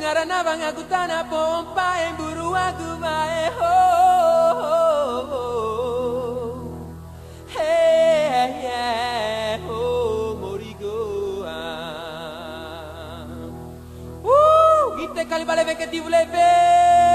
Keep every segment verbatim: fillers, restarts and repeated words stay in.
ngarana bang aku tanah pompa yang buru aku mae ho. Hey yeah ho morigo. Woo, kita kali balik ke tibu lebe.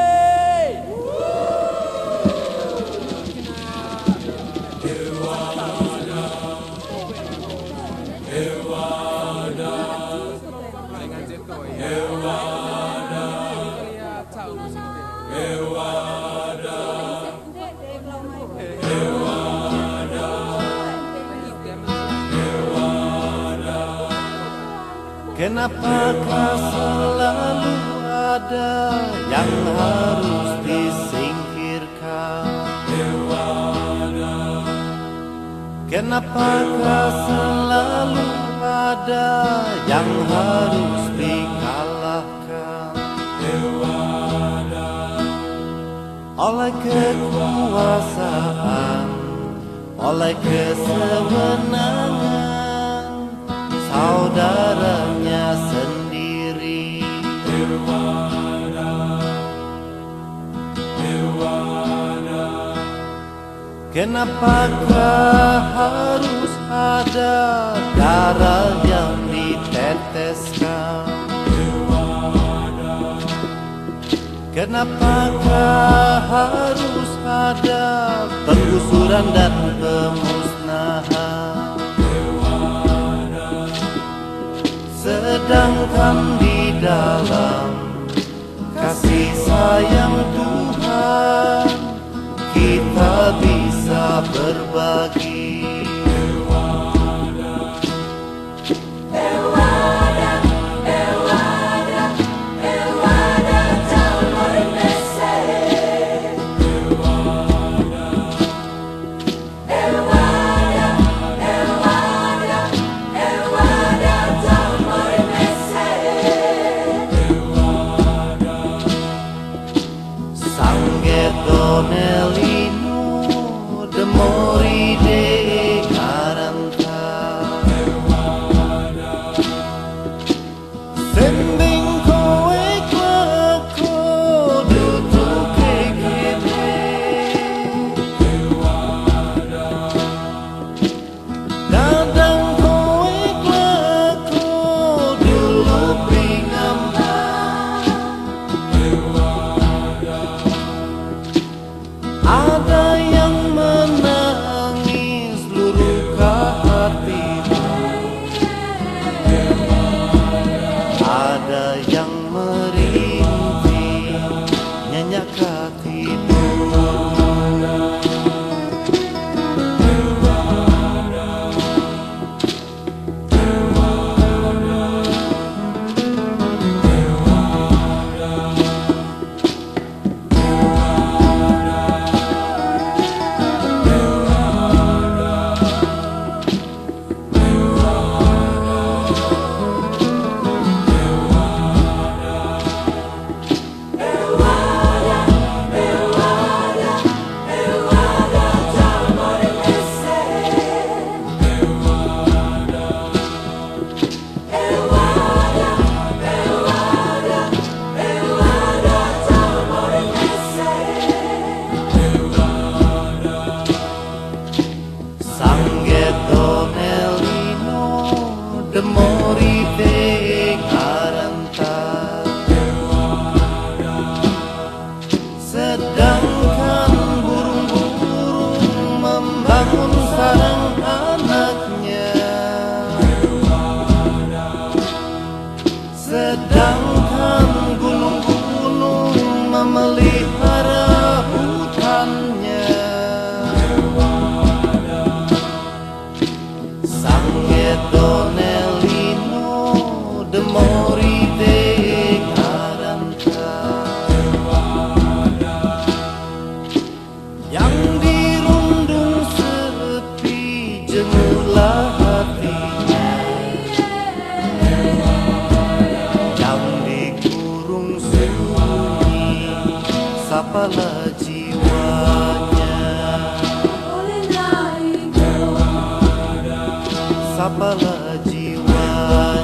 Kenapakah selalu ada yang harus disingkirkan? Kenapakah selalu ada yang harus dikalahkan oleh kekuasaan, oleh kesewenangan saudaranya sendiri? Kenapakah harus ada darah yang diteteskan? Kenapakah harus ada penggusuran dan pemusnahan? Sedangkan di dalam kasih sayang Tuhan kita bisa berbagi. Donelino de morire garanta sembing kowe kleko duduk kekene dadang kowe kleko dulu pingamba. Ada yang menangis luka hatimu, ada yang merintih nyenyak hatimu. De morire garanta sedangkan burung-burung membangun sarang anaknya, sedangkan gunung-gunung memelihara hutannya. Sange Donelino de morire garanta yang dirundung sepi jenuhlah hatinya, yang dikurung sunyi sapalah jiwanya, sapalah jiwanya.